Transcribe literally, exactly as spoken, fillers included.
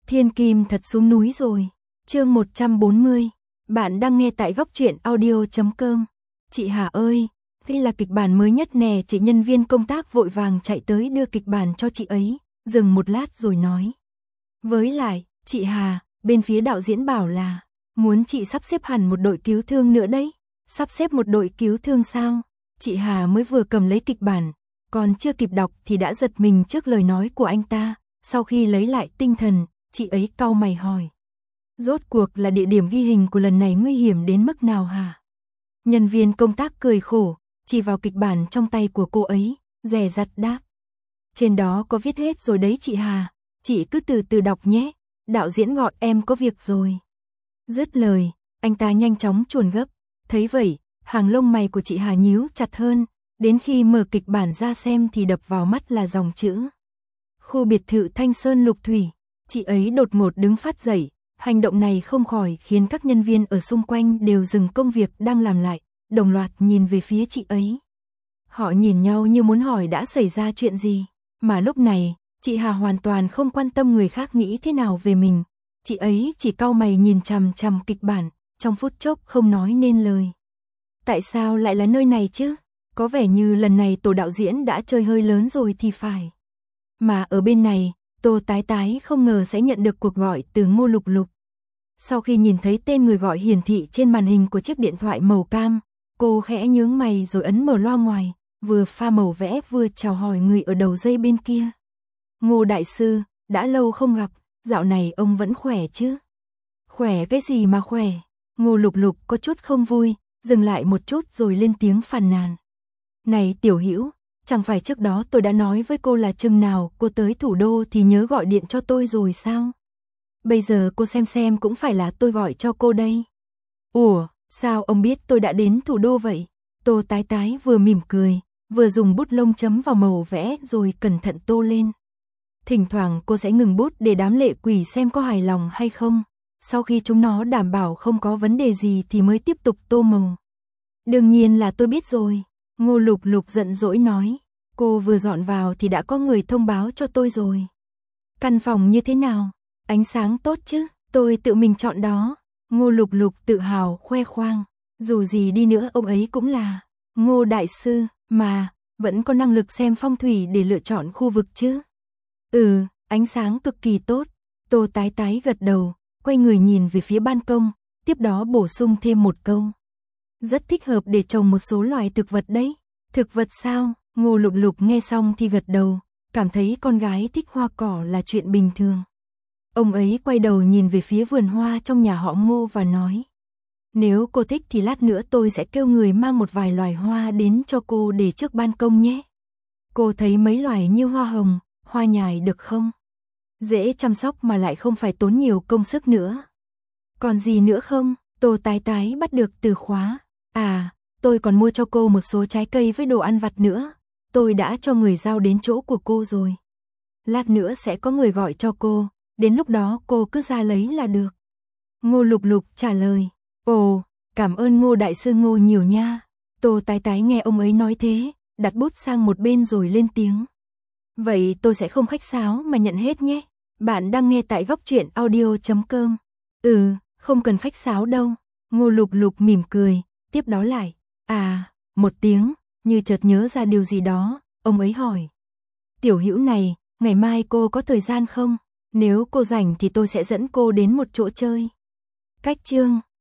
Thiên Kim thật xuống núi rồi. Chương một trăm bốn mươi. Bạn đang nghe tại góc truyện audio chấm com. Chị Hà ơi, đây là kịch bản mới nhất nè. Chị nhân viên công tác vội vàng chạy tới đưa kịch bản cho chị ấy, dừng một lát rồi nói. Với lại, chị Hà, bên phía đạo diễn bảo là muốn chị sắp xếp hẳn một đội cứu thương nữa đấy. Sắp xếp một đội cứu thương sao? Chị Hà mới vừa cầm lấy kịch bản, còn chưa kịp đọc thì đã giật mình trước lời nói của anh ta. Sau khi lấy lại tinh thần, chị ấy cau mày hỏi. Rốt cuộc là địa điểm ghi hình của lần này nguy hiểm đến mức nào hả? Nhân viên công tác cười khổ, chỉ vào kịch bản trong tay của cô ấy, dè dặt đáp. Trên đó có viết hết rồi đấy chị Hà, chị cứ từ từ đọc nhé, đạo diễn gọi em có việc rồi. Dứt lời, anh ta nhanh chóng chuồn gấp, thấy vậy, hàng lông mày của chị Hà nhíu chặt hơn, đến khi mở kịch bản ra xem thì đập vào mắt là dòng chữ. Khu biệt thự Thanh Sơn Lục Thủy, chị ấy đột ngột đứng phát dậy, hành động này không khỏi khiến các nhân viên ở xung quanh đều dừng công việc đang làm lại, đồng loạt nhìn về phía chị ấy. Họ nhìn nhau như muốn hỏi đã xảy ra chuyện gì, mà lúc này, chị Hà hoàn toàn không quan tâm người khác nghĩ thế nào về mình, chị ấy chỉ cau mày nhìn chằm chằm kịch bản, trong phút chốc không nói nên lời. Tại sao lại là nơi này chứ? Có vẻ như lần này tổ đạo diễn đã chơi hơi lớn rồi thì phải. Mà ở bên này, Tô Tái Tái không ngờ sẽ nhận được cuộc gọi từ Ngô Lục Lục. Sau khi nhìn thấy tên người gọi hiển thị trên màn hình của chiếc điện thoại màu cam, cô khẽ nhướng mày rồi ấn mở loa ngoài, vừa pha màu vẽ vừa chào hỏi người ở đầu dây bên kia. Ngô đại sư, đã lâu không gặp, dạo này ông vẫn khỏe chứ? Khỏe cái gì mà khỏe? Ngô Lục Lục có chút không vui, dừng lại một chút rồi lên tiếng phàn nàn. Này Tiểu Hữu, chẳng phải trước đó tôi đã nói với cô là chừng nào cô tới thủ đô thì nhớ gọi điện cho tôi rồi sao? Bây giờ cô xem xem cũng phải là tôi gọi cho cô đây. Ủa, sao ông biết tôi đã đến thủ đô vậy? Tô Tái Tái vừa mỉm cười, vừa dùng bút lông chấm vào màu vẽ rồi cẩn thận tô lên. Thỉnh thoảng cô sẽ ngừng bút để đám lệ quỷ xem có hài lòng hay không. Sau khi chúng nó đảm bảo không có vấn đề gì thì mới tiếp tục tô màu. Đương nhiên là tôi biết rồi. Ngô Lục Lục giận dỗi nói. Cô vừa dọn vào thì đã có người thông báo cho tôi rồi. Căn phòng như thế nào? Ánh sáng tốt chứ? Tôi tự mình chọn đó. Ngô Lục Lục tự hào khoe khoang. Dù gì đi nữa ông ấy cũng là Ngô đại sư, mà vẫn có năng lực xem phong thủy để lựa chọn khu vực chứ. Ừ, ánh sáng cực kỳ tốt. Tô Tái Tái gật đầu, quay người nhìn về phía ban công, tiếp đó bổ sung thêm một câu. Rất thích hợp để trồng một số loài thực vật đấy. Thực vật sao? Ngô Lục Lục nghe xong thì gật đầu, cảm thấy con gái thích hoa cỏ là chuyện bình thường. Ông ấy quay đầu nhìn về phía vườn hoa trong nhà họ Ngô và nói. Nếu cô thích thì lát nữa tôi sẽ kêu người mang một vài loài hoa đến cho cô để trước ban công nhé. Cô thấy mấy loài như hoa hồng, hoa nhài được không? Dễ chăm sóc mà lại không phải tốn nhiều công sức nữa. Còn gì nữa không? Tô Tái Tái bắt được từ khóa. À, tôi còn mua cho cô một số trái cây với đồ ăn vặt nữa. Tôi đã cho người giao đến chỗ của cô rồi. Lát nữa sẽ có người gọi cho cô, đến lúc đó cô cứ ra lấy là được. Ngô Lục Lục trả lời. Ồ, cảm ơn Ngô đại sư Ngô nhiều nha. Tô Tái Tái nghe ông ấy nói thế, đặt bút sang một bên rồi lên tiếng. Vậy tôi sẽ không khách sáo mà nhận hết nhé. Bạn đang nghe tại góc truyện audio chấm com. Ừ, không cần khách sáo đâu. Ngô Lục Lục mỉm cười, tiếp đó lại. À, một tiếng, như chợt nhớ ra điều gì đó, ông ấy hỏi. Tiểu Hữu này, ngày mai cô có thời gian không? Nếu cô rảnh thì tôi sẽ dẫn cô đến một chỗ chơi. Cách chương